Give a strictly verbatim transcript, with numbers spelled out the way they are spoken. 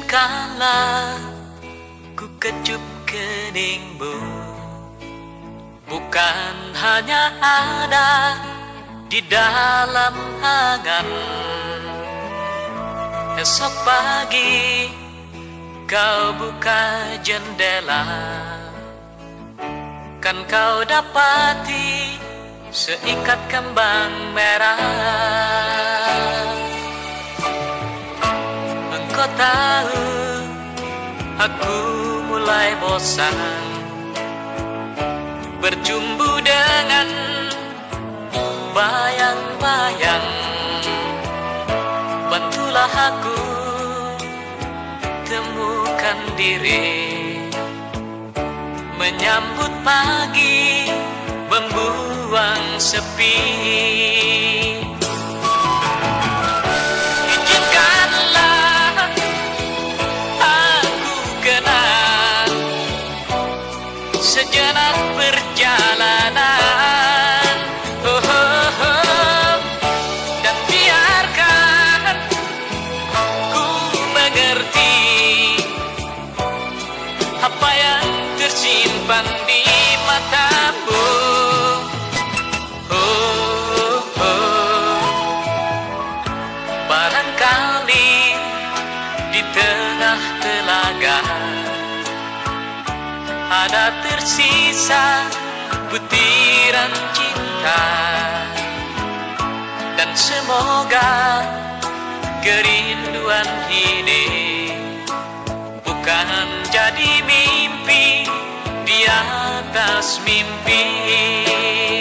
kala ku kecup keningmu, bukan hanya ada di dalam angan. Esok pagi kau buka jendela, kan kau dapati seikat kembang merah. Engkau tahu aku mulai bosan berjumbu dengan bayang-bayang. Bantulah aku temukan diri, menyambut pagi, membuang sepi. Izinkanlah aku kenang sejenak perjalanan, oh, oh, oh. Dan biarkan ku mengerti apa yang tersimpan di matamu. Oh, oh. Barangkali di tengah telaga ada tersisa butiran cinta, dan semoga kerinduan ini bukan jadi mimpi di atas mimpi.